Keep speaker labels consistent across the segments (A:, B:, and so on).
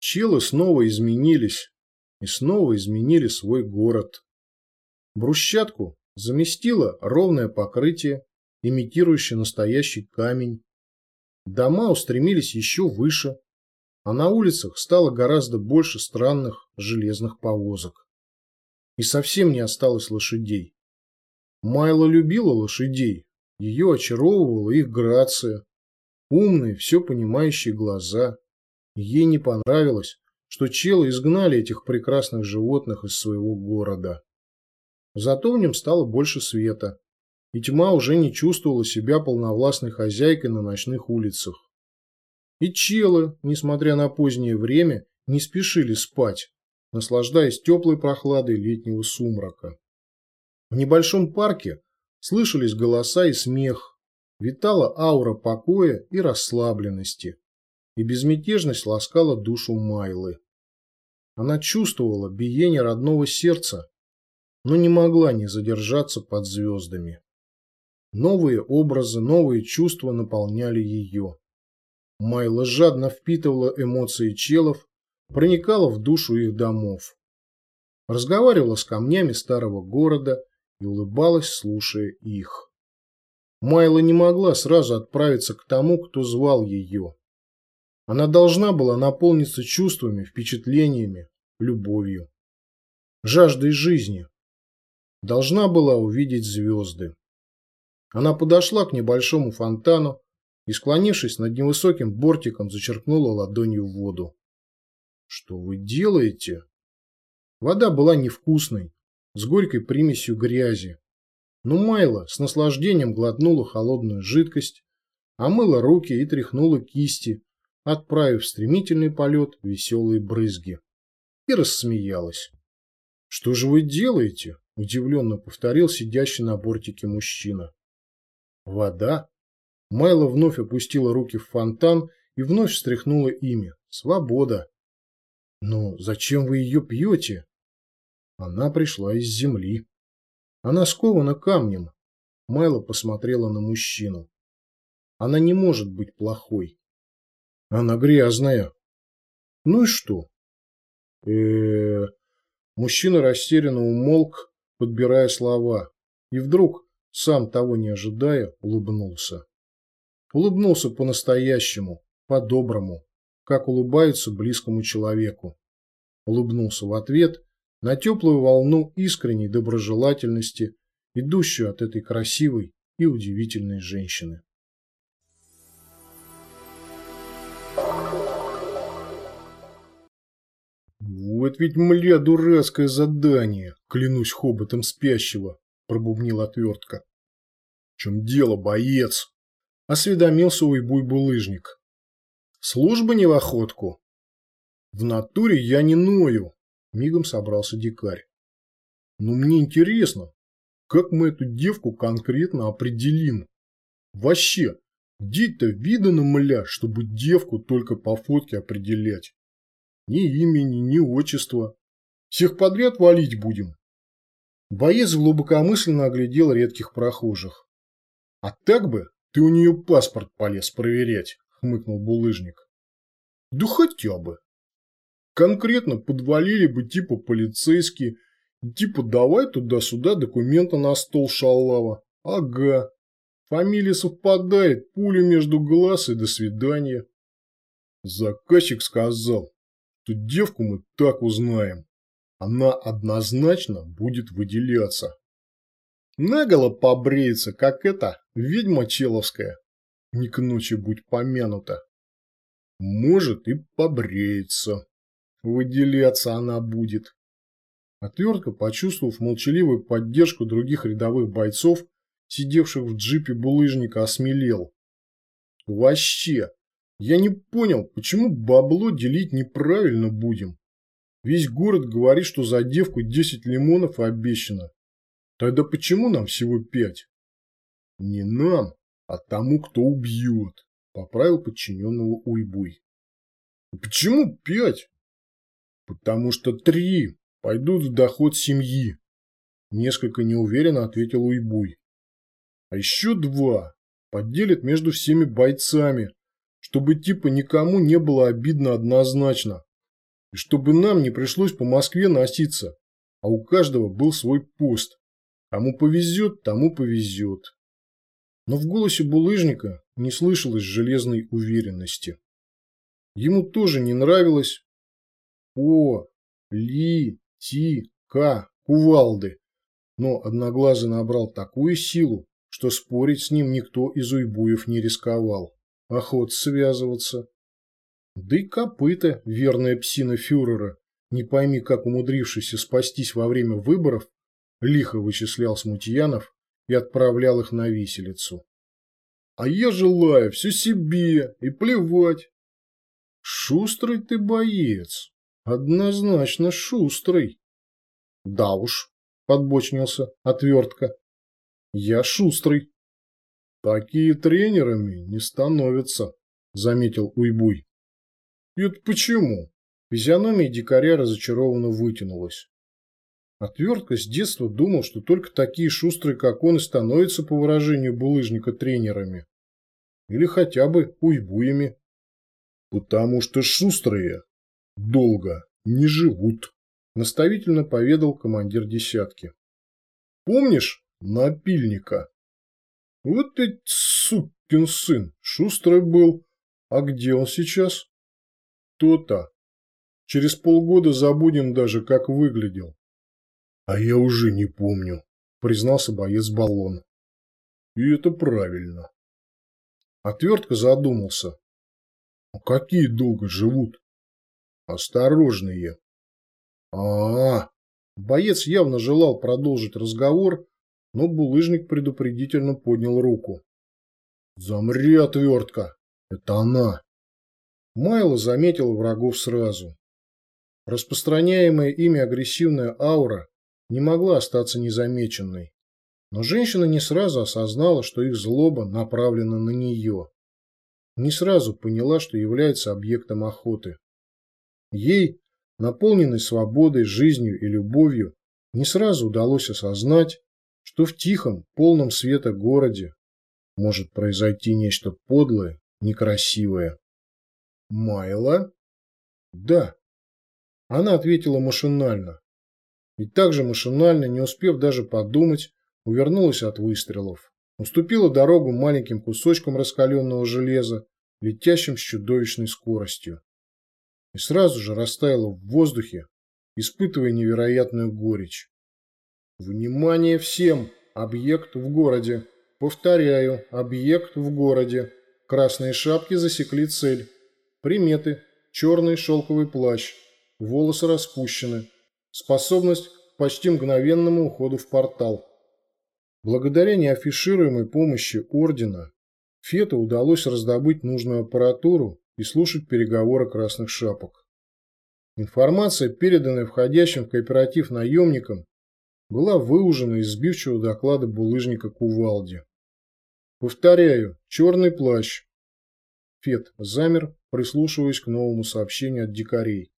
A: Челы снова изменились и снова изменили свой город. Брусчатку заместило ровное покрытие, имитирующее настоящий камень. Дома устремились еще выше, а на улицах стало гораздо больше странных железных повозок. И совсем не осталось лошадей. Майла любила лошадей, ее очаровывала их грация, умные, все понимающие глаза. Ей не понравилось, что челы изгнали этих прекрасных животных из своего города. Зато в нем стало больше света, и тьма уже не чувствовала себя полновластной хозяйкой на ночных улицах. И челы, несмотря на позднее время, не спешили спать, наслаждаясь теплой прохладой летнего сумрака. В небольшом парке слышались голоса и смех, витала аура покоя и расслабленности, и безмятежность ласкала душу Майлы. Она чувствовала биение родного сердца, но не могла не задержаться под звездами. Новые образы, новые чувства наполняли ее. Майла жадно впитывала эмоции челов, проникала в душу их домов. Разговаривала с камнями старого города и улыбалась, слушая их. Майла не могла сразу отправиться к тому, кто звал ее. Она должна была наполниться чувствами, впечатлениями, любовью, жаждой жизни. Должна была увидеть звезды. Она подошла к небольшому фонтану и, склонившись над невысоким бортиком, зачерпнула ладонью воду. «Что вы делаете?» Вода была невкусной, с горькой примесью грязи. Но Майла с наслаждением глотнула холодную жидкость, омыла руки и тряхнула кисти, отправив в стремительный полет веселые брызги. И рассмеялась. «Что же вы делаете?» – удивленно повторил сидящий на бортике мужчина. «Вода?» Майла вновь опустила руки в фонтан и вновь встряхнула ими. «Свобода!» «Но зачем вы ее пьете?» Она пришла из земли. Она скована камнем. Майла посмотрела на мужчину. Она не может быть плохой. Она грязная. Ну и что? Мужчина растерянно умолк, подбирая слова, и вдруг, сам того не ожидая, улыбнулся. Улыбнулся по-настоящему, по-доброму, как улыбаются близкому человеку. Улыбнулся в ответ на теплую волну искренней доброжелательности, идущую от этой красивой и удивительной женщины. «Вот ведь, мля, дурацкое задание, клянусь хоботом спящего», – пробубнил отвертка. «В чем дело, боец?» – осведомился уйбуй-булыжник. «Служба не в охотку?» «В натуре я не ною», – мигом собрался дикарь. «Но мне интересно, как мы эту девку конкретно определим? Вообще, где-то видано, мля, чтобы девку только по фотке определять? Ни имени, ни отчества. Всех подряд валить будем?» Боец глубокомысленно оглядел редких прохожих. «А так бы ты у нее паспорт полез проверять», – хмыкнул булыжник. «Да хотя бы. Конкретно подвалили бы типа полицейские, типа давай туда-сюда документы на стол, шалава. Ага. Фамилия совпадает, пуля между глаз и до свидания». Заказчик сказал, что девку мы так узнаем. Она однозначно будет выделяться. Наголо побреется, как эта ведьма человская. Не к ночи будь помянута. Может и побреется. Выделяться она будет. Отвертка, почувствовав молчаливую поддержку других рядовых бойцов, сидевших в джипе булыжника, осмелел. Вообще, я не понял, почему бабло делить неправильно будем. Весь город говорит, что за девку 10 лимонов обещано. Тогда почему нам всего 5? Не нам, а тому, кто убьет, поправил подчиненного Уйбуй. Почему 5? Потому что 3 пойдут в доход семьи, несколько неуверенно ответил Уйбуй. А еще 2 поделят между всеми бойцами, чтобы типа никому не было обидно однозначно. И чтобы нам не пришлось по Москве носиться, а у каждого был свой пост. Кому повезет, тому повезет. Но в голосе булыжника не слышалось железной уверенности. Ему тоже не нравилось кувалды, но Одноглазый набрал такую силу, что спорить с ним никто из уйбуев не рисковал. Охот связываться. Да и копыта, верная псина фюрера, не пойми как умудрившийся спастись во время выборов, лихо вычислял смутьянов и отправлял их на виселицу. А я желаю все себе и плевать. Шустрый ты боец. Однозначно шустрый. Да уж, подбочнился Отвертка. Я шустрый. Такие тренерами не становятся, заметил Уйбуй. Это почему? Физиономия дикаря разочарованно вытянулась. Отвертка с детства думал, что только такие шустрые, как он, и становятся, по выражению булыжника, тренерами. Или хотя бы уйбуями. Потому что шустрые долго не живут, наставительно поведал командир десятки. Помнишь напильника? Вот ведь сукин сын, шустрый был. А где он сейчас? То-то. Через полгода забудем даже, как выглядел. А я уже не помню, признался боец Баллон. И это правильно. Отвертка задумался. А какие долго живут? Осторожные. Боец явно желал продолжить разговор, но булыжник предупредительно поднял руку. Замри, Отвертка. Это она. Майло заметила врагов сразу. Распространяемая ими агрессивная аура не могла остаться незамеченной. Но женщина не сразу осознала, что их злоба направлена на нее. Не сразу поняла, что является объектом охоты. Ей, наполненной свободой, жизнью и любовью, не сразу удалось осознать, что в тихом, полном света городе может произойти нечто подлое, некрасивое. «Майла?» «Да». Она ответила машинально. И также машинально, не успев даже подумать, увернулась от выстрелов. Уступила дорогу маленьким кусочкам раскаленного железа, летящим с чудовищной скоростью. И сразу же растаяла в воздухе, испытывая невероятную горечь. Внимание всем! Объект в городе. Повторяю, объект в городе. Красные шапки засекли цель. Приметы. Черный шелковый плащ. Волосы распущены. Способность к почти мгновенному уходу в портал. Благодаря неафишируемой помощи Ордена, Фету удалось раздобыть нужную аппаратуру и слушать переговоры красных шапок. Информация, переданная входящим в кооператив наемникам, была выужена из сбивчивого доклада булыжника Кувалде. Повторяю, черный плащ. Фет замер, прислушиваясь к новому сообщению от дикарей.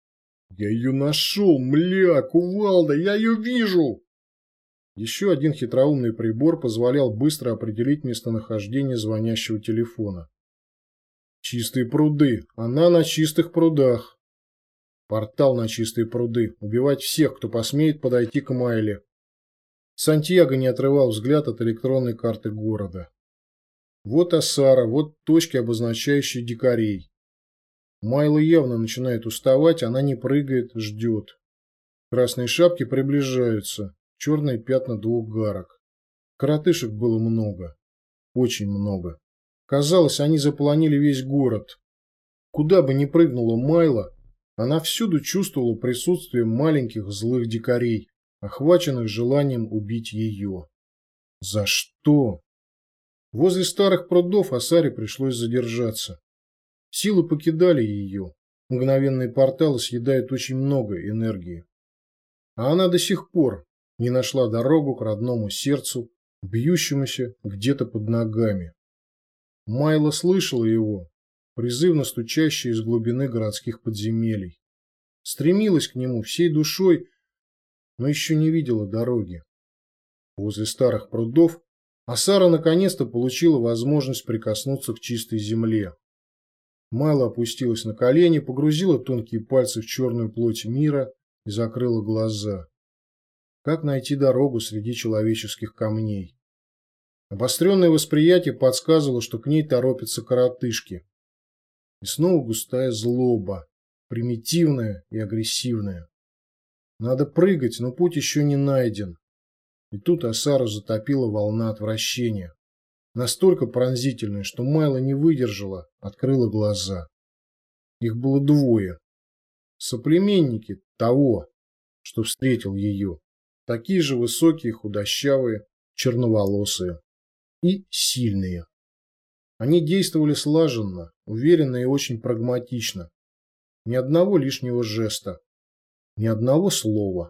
A: Я ее нашел, мля, Кувалда, я ее вижу! Еще один хитроумный прибор позволял быстро определить местонахождение звонящего телефона. Чистые пруды. Она на чистых прудах. Портал на чистые пруды. Убивать всех, кто посмеет подойти к Майле. Сантьяго не отрывал взгляд от электронной карты города. Вот Асара, вот точки, обозначающие дикарей. Майла явно начинает уставать, она не прыгает, ждет. Красные шапки приближаются. Черные пятна двух гарок. Коротышек было много. Очень много. Казалось, они заполонили весь город. Куда бы ни прыгнула Майла, она всюду чувствовала присутствие маленьких злых дикарей, охваченных желанием убить ее. За что? Возле старых прудов Асаре пришлось задержаться. Силы покидали ее. Мгновенные порталы съедают очень много энергии. А она до сих пор не нашла дорогу к родному сердцу, бьющемуся где-то под ногами. Майла слышала его, призывно стучащий из глубины городских подземелий. Стремилась к нему всей душой, но еще не видела дороги. Возле старых прудов Асара наконец-то получила возможность прикоснуться к чистой земле. Майла опустилась на колени, погрузила тонкие пальцы в черную плоть мира и закрыла глаза. Как найти дорогу среди человеческих камней? Обостренное восприятие подсказывало, что к ней торопятся коротышки. И снова густая злоба, примитивная и агрессивная. Надо прыгать, но путь еще не найден. И тут Асару затопила волна отвращения. Настолько пронзительная, что Майла не выдержала, открыла глаза. Их было двое. Соплеменники того, что встретил ее. Такие же высокие, худощавые, черноволосые. И сильные. Они действовали слаженно, уверенно и очень прагматично. Ни одного лишнего жеста. Ни одного слова.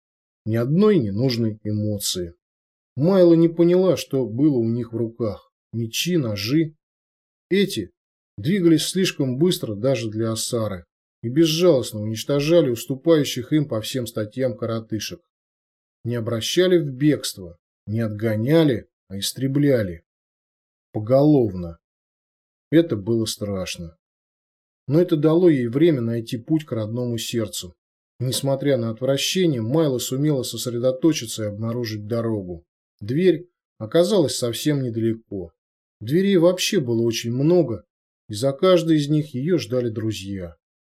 A: Ни одной ненужной эмоции. Майла не поняла, что было у них в руках. Мечи, ножи. Эти двигались слишком быстро даже для Асары и безжалостно уничтожали уступающих им по всем статьям коротышек. Не обращали в бегство, не отгоняли, а истребляли. Поголовно. Это было страшно. Но это дало ей время найти путь к родному сердцу. Несмотря на отвращение, Майла сумела сосредоточиться и обнаружить дорогу. Дверь оказалась совсем недалеко. Дверей вообще было очень много, и за каждой из них ее ждали друзья.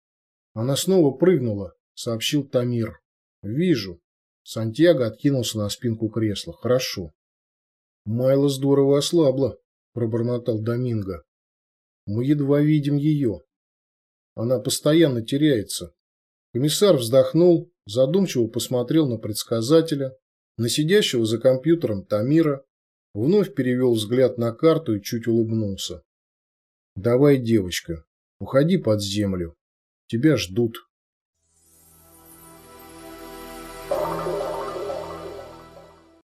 A: Она снова прыгнула, сообщил Тамир. «Вижу». Сантьяго откинулся на спинку кресла. «Хорошо». «Майла здорово ослабла», – пробормотал Доминго. «Мы едва видим ее. Она постоянно теряется». Комиссар вздохнул, задумчиво посмотрел на предсказателя, на сидящего за компьютером Тамира, вновь перевел взгляд на карту и чуть улыбнулся. «Давай, девочка, уходи под землю. Тебя ждут».